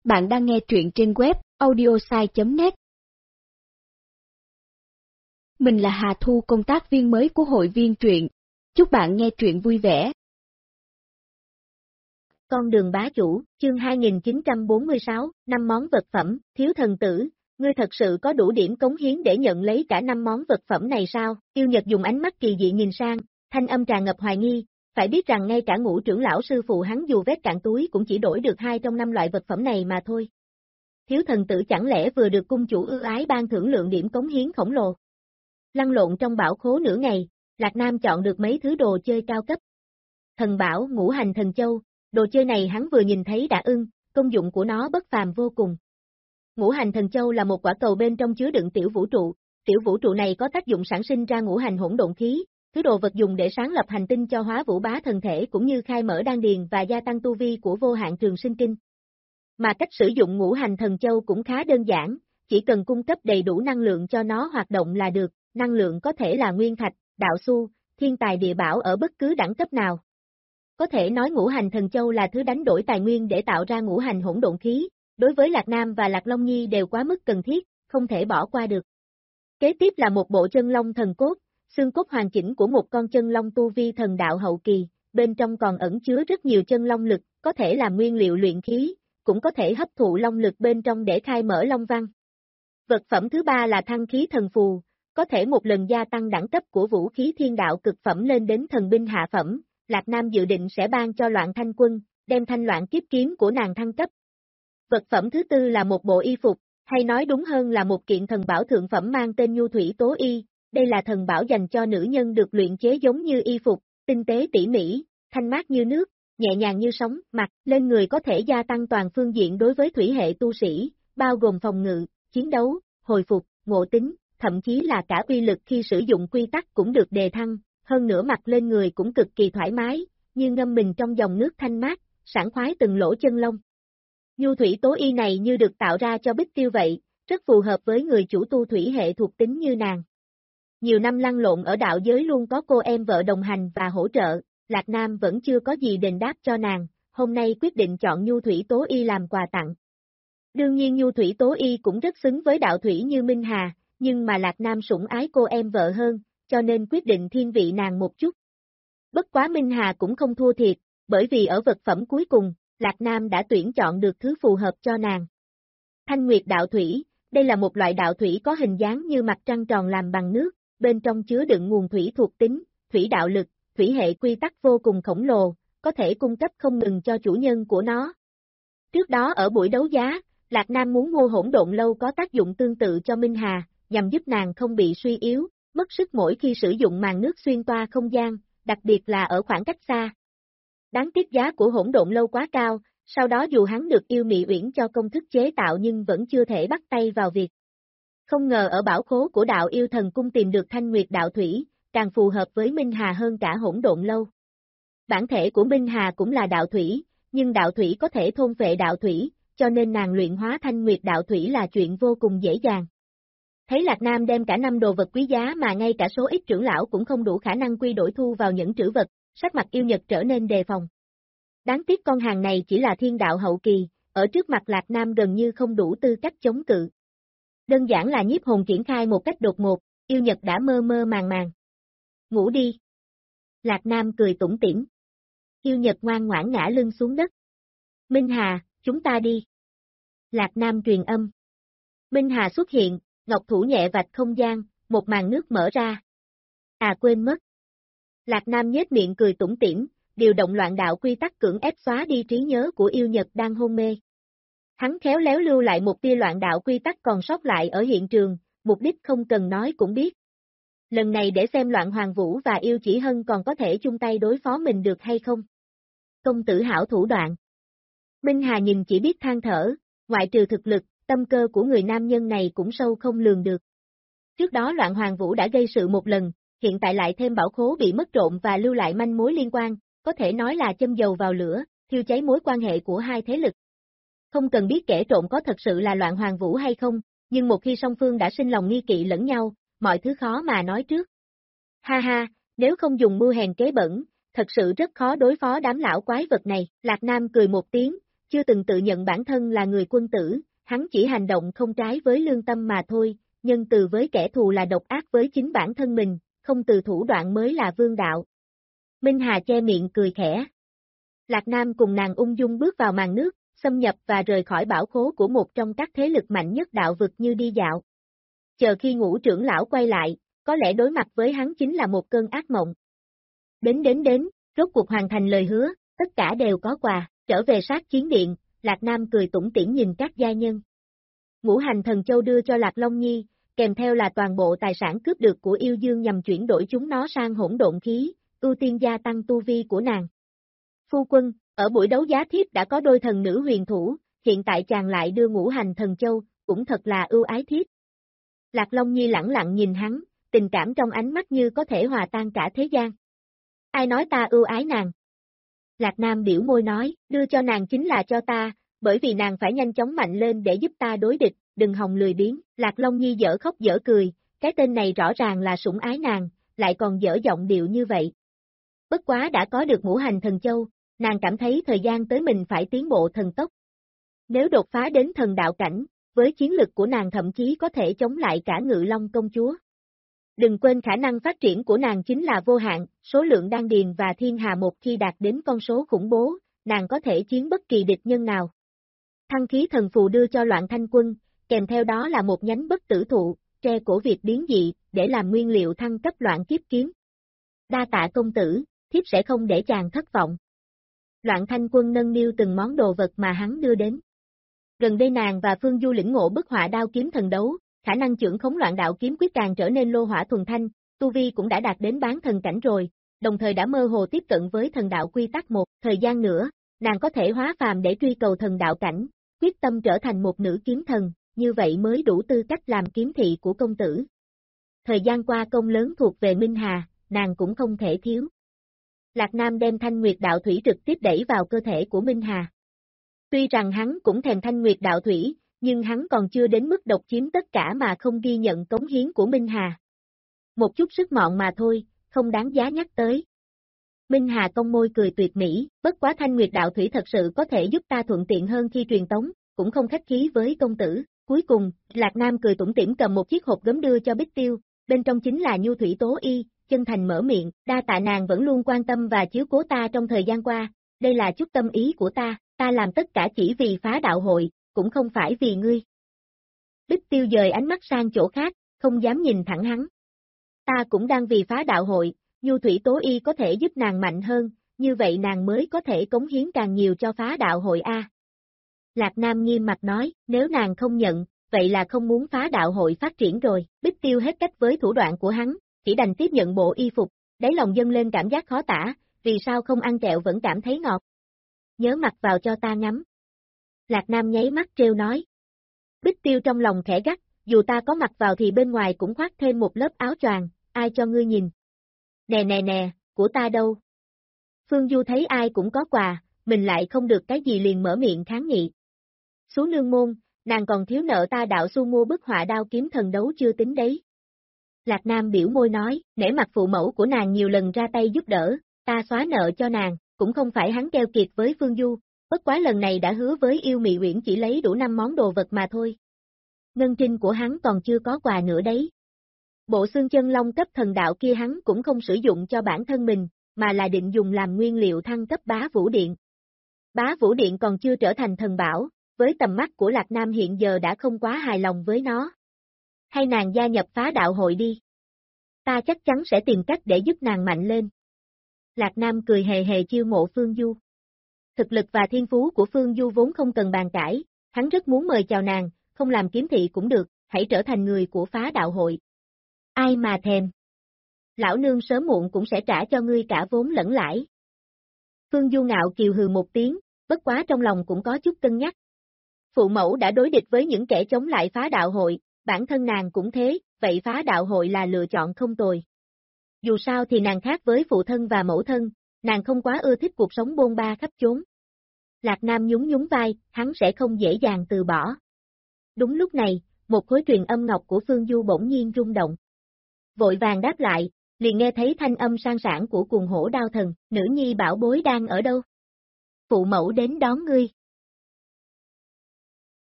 Bạn đang nghe truyện trên web audiosai.net. Mình là Hà Thu, công tác viên mới của hội viên truyện. Chúc bạn nghe truyện vui vẻ. Con đường bá chủ, chương 2946, 5 món vật phẩm, thiếu thần tử, ngươi thật sự có đủ điểm cống hiến để nhận lấy cả 5 món vật phẩm này sao? Yêu Nhật dùng ánh mắt kỳ dị nhìn sang, thanh âm tràn ngập hoài nghi, phải biết rằng ngay cả Ngũ trưởng lão sư phụ hắn dù vét cạn túi cũng chỉ đổi được 2 trong 5 loại vật phẩm này mà thôi. Thiếu thần tử chẳng lẽ vừa được cung chủ ưu ái ban thưởng lượng điểm cống hiến khổng lồ? Lăn lộn trong bảo khố nửa ngày, Lạc Nam chọn được mấy thứ đồ chơi cao cấp. Thần bảo Ngũ Hành Thần Châu, đồ chơi này hắn vừa nhìn thấy đã ưng, công dụng của nó bất phàm vô cùng. Ngũ Hành Thần Châu là một quả cầu bên trong chứa đựng tiểu vũ trụ này có tác dụng sản sinh ra ngũ hành hỗn độn khí, thứ đồ vật dùng để sáng lập hành tinh cho hóa vũ bá thần thể cũng như khai mở đan điền và gia tăng tu vi của vô hạn trường sinh kinh. Mà cách sử dụng Ngũ Hành Thần Châu cũng khá đơn giản, chỉ cần cung cấp đầy đủ năng lượng cho nó hoạt động là được, năng lượng có thể là nguyên thạch, đạo xu, thiên tài địa bảo ở bất cứ đẳng cấp nào. Có thể nói Ngũ Hành Thần Châu là thứ đánh đổi tài nguyên để tạo ra ngũ hành hỗn độn khí, đối với Lạc Nam và Lạc Long Nhi đều quá mức cần thiết, không thể bỏ qua được. Kế tiếp là một bộ chân long thần cốt, xương cốt hoàn chỉnh của một con chân long tu vi thần đạo hậu kỳ, bên trong còn ẩn chứa rất nhiều chân long lực, có thể làm nguyên liệu luyện khí, cũng có thể hấp thụ long lực bên trong để khai mở long văn. Vật phẩm thứ ba là thăng khí thần phù, có thể một lần gia tăng đẳng cấp của vũ khí thiên đạo cực phẩm lên đến thần binh hạ phẩm. Lạc Nam dự định sẽ ban cho Loạn Thanh Quân, đem thanh loạn kiếp kiếm của nàng thăng cấp. Vật phẩm thứ tư là một bộ y phục, hay nói đúng hơn là một kiện thần bảo thượng phẩm mang tên Nhu Thủy Tố Y, đây là thần bảo dành cho nữ nhân được luyện chế giống như y phục, tinh tế tỉ mỉ, thanh mát như nước, nhẹ nhàng như sóng, mặc lên người có thể gia tăng toàn phương diện đối với thủy hệ tu sĩ, bao gồm phòng ngự, chiến đấu, hồi phục, ngộ tính, thậm chí là cả uy lực khi sử dụng quy tắc cũng được đề thăng. Hơn nữa mặc lên người cũng cực kỳ thoải mái, như ngâm mình trong dòng nước thanh mát, sảng khoái từng lỗ chân lông. Nhu Thủy Tố Y này như được tạo ra cho Bích Tiêu vậy, rất phù hợp với người chủ tu thủy hệ thuộc tính như nàng. Nhiều năm lăn lộn ở đạo giới luôn có cô em vợ đồng hành và hỗ trợ, Lạc Nam vẫn chưa có gì đền đáp cho nàng, hôm nay quyết định chọn Nhu Thủy Tố Y làm quà tặng. Đương nhiên Nhu Thủy Tố Y cũng rất xứng với đạo thủy như Minh Hà, nhưng mà Lạc Nam sủng ái cô em vợ hơn, cho nên quyết định thiên vị nàng một chút. Bất quá Minh Hà cũng không thua thiệt, bởi vì ở vật phẩm cuối cùng, Lạc Nam đã tuyển chọn được thứ phù hợp cho nàng. Thanh Nguyệt đạo thủy, đây là một loại đạo thủy có hình dáng như mặt trăng tròn làm bằng nước, bên trong chứa đựng nguồn thủy thuộc tính, thủy đạo lực, thủy hệ quy tắc vô cùng khổng lồ, có thể cung cấp không ngừng cho chủ nhân của nó. Trước đó ở buổi đấu giá, Lạc Nam muốn mua hỗn độn lâu có tác dụng tương tự cho Minh Hà, nhằm giúp nàng không bị suy yếu, mất sức mỗi khi sử dụng màn nước xuyên toa không gian, đặc biệt là ở khoảng cách xa. Đáng tiếc giá của hỗn độn lâu quá cao, sau đó dù hắn được yêu mị uyển cho công thức chế tạo nhưng vẫn chưa thể bắt tay vào việc. Không ngờ ở bảo khố của đạo yêu thần cung tìm được Thanh Nguyệt đạo thủy, càng phù hợp với Minh Hà hơn cả hỗn độn lâu. Bản thể của Minh Hà cũng là đạo thủy, nhưng đạo thủy có thể thôn phệ đạo thủy, cho nên nàng luyện hóa Thanh Nguyệt đạo thủy là chuyện vô cùng dễ dàng. Thấy Lạc Nam đem cả 5 đồ vật quý giá mà ngay cả số ít trưởng lão cũng không đủ khả năng quy đổi thu vào những trữ vật, sắc mặt Yêu Nhật trở nên đề phòng. Đáng tiếc con hàng này chỉ là thiên đạo hậu kỳ, ở trước mặt Lạc Nam gần như không đủ tư cách chống cự. Đơn giản là nhiếp hồn triển khai một cách đột ngột, Yêu Nhật đã mơ mơ màng màng. Ngủ đi. Lạc Nam cười tủm tỉm. Yêu Nhật ngoan ngoãn ngã lưng xuống đất. Minh Hà, chúng ta đi. Lạc Nam truyền âm. Minh Hà xuất hiện. Ngọc thủ nhẹ vạch không gian, một màn nước mở ra. À quên mất. Lạc Nam nhếch miệng cười tủm tỉm, điều động loạn đạo quy tắc cưỡng ép xóa đi trí nhớ của Yêu Nhật đang hôn mê. Hắn khéo léo lưu lại một tia loạn đạo quy tắc còn sót lại ở hiện trường, mục đích không cần nói cũng biết. Lần này để xem Loạn Hoàng Vũ và Yêu Chỉ Hân còn có thể chung tay đối phó mình được hay không. Công tử hảo thủ đoạn. Minh Hà nhìn chỉ biết than thở, ngoại trừ thực lực, tâm cơ của người nam nhân này cũng sâu không lường được. Trước đó Loạn Hoàng Vũ đã gây sự một lần, hiện tại lại thêm bảo khố bị mất trộm và lưu lại manh mối liên quan, có thể nói là châm dầu vào lửa, thiêu cháy mối quan hệ của hai thế lực. Không cần biết kẻ trộm có thật sự là Loạn Hoàng Vũ hay không, nhưng một khi song phương đã sinh lòng nghi kỵ lẫn nhau, mọi thứ khó mà nói trước. Ha ha, nếu không dùng mưu hèn kế bẩn, thật sự rất khó đối phó đám lão quái vật này. Lạc Nam cười một tiếng, chưa từng tự nhận bản thân là người quân tử, hắn chỉ hành động không trái với lương tâm mà thôi, nhân từ với kẻ thù là độc ác với chính bản thân mình, không từ thủ đoạn mới là vương đạo. Minh Hà che miệng cười khẽ. Lạc Nam cùng nàng ung dung bước vào màn nước, xâm nhập và rời khỏi bảo khố của một trong các thế lực mạnh nhất đạo vực như đi dạo. Chờ khi Ngũ trưởng lão quay lại, có lẽ đối mặt với hắn chính là một cơn ác mộng. Đến, rốt cuộc hoàn thành lời hứa, tất cả đều có quà, trở về sát chiến điện, Lạc Nam cười tủm tỉm nhìn các gia nhân. Ngũ hành thần châu đưa cho Lạc Long Nhi, kèm theo là toàn bộ tài sản cướp được của yêu dương nhằm chuyển đổi chúng nó sang hỗn độn khí, ưu tiên gia tăng tu vi của nàng. Phu quân, ở buổi đấu giá thiếp đã có đôi thần nữ huyền thủ, hiện tại chàng lại đưa ngũ hành thần châu, cũng thật là ưu ái thiếp. Lạc Long Nhi lẳng lặng nhìn hắn, tình cảm trong ánh mắt như có thể hòa tan cả thế gian. Ai nói ta ưu ái nàng? Lạc Nam biểu môi nói, đưa cho nàng chính là cho ta, bởi vì nàng phải nhanh chóng mạnh lên để giúp ta đối địch, đừng hòng lười biếng. Lạc Long Nhi dở khóc dở cười, cái tên này rõ ràng là sủng ái nàng, lại còn dở giọng điệu như vậy. Bất quá đã có được ngũ hành thần châu, nàng cảm thấy thời gian tới mình phải tiến bộ thần tốc. Nếu đột phá đến thần đạo cảnh, với chiến lực của nàng thậm chí có thể chống lại cả Ngự Long công chúa. Đừng quên khả năng phát triển của nàng chính là vô hạn, số lượng đan điền và thiên hà một khi đạt đến con số khủng bố, nàng có thể chiến bất kỳ địch nhân nào. Thăng khí thần phù đưa cho Loạn Thanh Quân, kèm theo đó là một nhánh bất tử thụ, tre cổ Việt biến dị, để làm nguyên liệu thăng cấp Loạn Kiếp kiếm. Đa tạ công tử, thiếp sẽ không để chàng thất vọng. Loạn Thanh Quân nâng niu từng món đồ vật mà hắn đưa đến. Gần đây nàng và Phương Du lĩnh ngộ bức họa đao kiếm thần đấu, khả năng chưởng khống loạn đạo kiếm quyết càng trở nên lô hỏa thuần thanh, tu vi cũng đã đạt đến bán thần cảnh rồi, đồng thời đã mơ hồ tiếp cận với thần đạo quy tắc một thời gian nữa, nàng có thể hóa phàm để truy cầu thần đạo cảnh, quyết tâm trở thành một nữ kiếm thần, như vậy mới đủ tư cách làm kiếm thị của công tử. Thời gian qua công lớn thuộc về Minh Hà, nàng cũng không thể thiếu. Lạc Nam đem Thanh Nguyệt đạo thủy trực tiếp đẩy vào cơ thể của Minh Hà. Tuy rằng hắn cũng thèm Thanh Nguyệt đạo thủy, nhưng hắn còn chưa đến mức độc chiếm tất cả mà không ghi nhận cống hiến của Minh Hà. Một chút sức mọn mà thôi, không đáng giá nhắc tới. Minh Hà cong môi cười tuyệt mỹ, bất quá Thanh Nguyệt đạo thủy thật sự có thể giúp ta thuận tiện hơn khi truyền tống, cũng không khách khí với công tử. Cuối cùng, Lạc Nam cười tủm tỉm cầm một chiếc hộp gấm đưa cho Bích Tiêu, bên trong chính là nhu thủy tố y, chân thành mở miệng, đa tạ nàng vẫn luôn quan tâm và chiếu cố ta trong thời gian qua, đây là chút tâm ý của ta làm tất cả chỉ vì phá đạo hội, cũng không phải vì ngươi. Bích Tiêu dời ánh mắt sang chỗ khác, không dám nhìn thẳng hắn. Ta cũng đang vì phá đạo hội, nhu thủy tố y có thể giúp nàng mạnh hơn, như vậy nàng mới có thể cống hiến càng nhiều cho phá đạo hội a. Lạc Nam nghiêm mặt nói, nếu nàng không nhận, vậy là không muốn phá đạo hội phát triển rồi. Bích Tiêu hết cách với thủ đoạn của hắn, chỉ đành tiếp nhận bộ y phục, đáy lòng dâng lên cảm giác khó tả, vì sao không ăn kẹo vẫn cảm thấy ngọt. Nhớ mặc vào cho ta ngắm. Lạc Nam nháy mắt trêu nói. Bích Tiêu trong lòng khẽ gắt, dù ta có mặc vào thì bên ngoài cũng khoác thêm một lớp áo choàng, ai cho ngươi nhìn. Nè, của ta đâu? Phương Du thấy ai cũng có quà, mình lại không được cái gì liền mở miệng kháng nghị. Xú nương môn, nàng còn thiếu nợ ta đạo xu mua bức họa đao kiếm thần đấu chưa tính đấy. Lạc Nam biểu môi nói, nể mặt phụ mẫu của nàng nhiều lần ra tay giúp đỡ, ta xóa nợ cho nàng, cũng không phải hắn keo kiệt với Phương Du, bất quá lần này đã hứa với yêu mị uyển chỉ lấy đủ 5 món đồ vật mà thôi. Ngân trinh của hắn còn chưa có quà nữa đấy. Bộ xương chân long cấp thần đạo kia hắn cũng không sử dụng cho bản thân mình, mà là định dùng làm nguyên liệu thăng cấp bá vũ điện. Bá vũ điện còn chưa trở thành thần bảo, với tầm mắt của Lạc Nam hiện giờ đã không quá hài lòng với nó. Hay nàng gia nhập phá đạo hội đi. Ta chắc chắn sẽ tìm cách để giúp nàng mạnh lên. Lạc Nam cười hề hề chiêu mộ Phương Du. Thực lực và thiên phú của Phương Du vốn không cần bàn cãi, hắn rất muốn mời chào nàng, không làm kiếm thị cũng được, hãy trở thành người của phá đạo hội. Ai mà thèm. Lão nương sớm muộn cũng sẽ trả cho ngươi cả vốn lẫn lãi. Phương Du ngạo kiều hừ một tiếng, bất quá trong lòng cũng có chút cân nhắc. Phụ mẫu đã đối địch với những kẻ chống lại phá đạo hội, bản thân nàng cũng thế, vậy phá đạo hội là lựa chọn không tồi. Dù sao thì nàng khác với phụ thân và mẫu thân, nàng không quá ưa thích cuộc sống bôn ba khắp chốn. Lạc Nam nhún nhún vai, hắn sẽ không dễ dàng từ bỏ. Đúng lúc này, một khối truyền âm ngọc của Phương Du bỗng nhiên rung động. Vội vàng đáp lại, liền nghe thấy thanh âm sang sảng của cuồng hổ đao thần, nữ nhi bảo bối đang ở đâu? Phụ mẫu đến đón ngươi.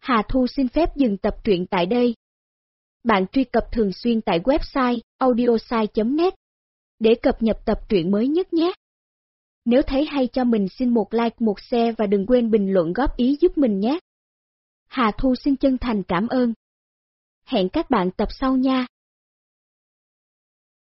Hà Thu xin phép dừng tập truyện tại đây. Bạn truy cập thường xuyên tại website audiosai.net để cập nhật tập truyện mới nhất nhé. Nếu thấy hay cho mình xin một like, một share và đừng quên bình luận góp ý giúp mình nhé. Hà Thu xin chân thành cảm ơn. Hẹn các bạn tập sau nha.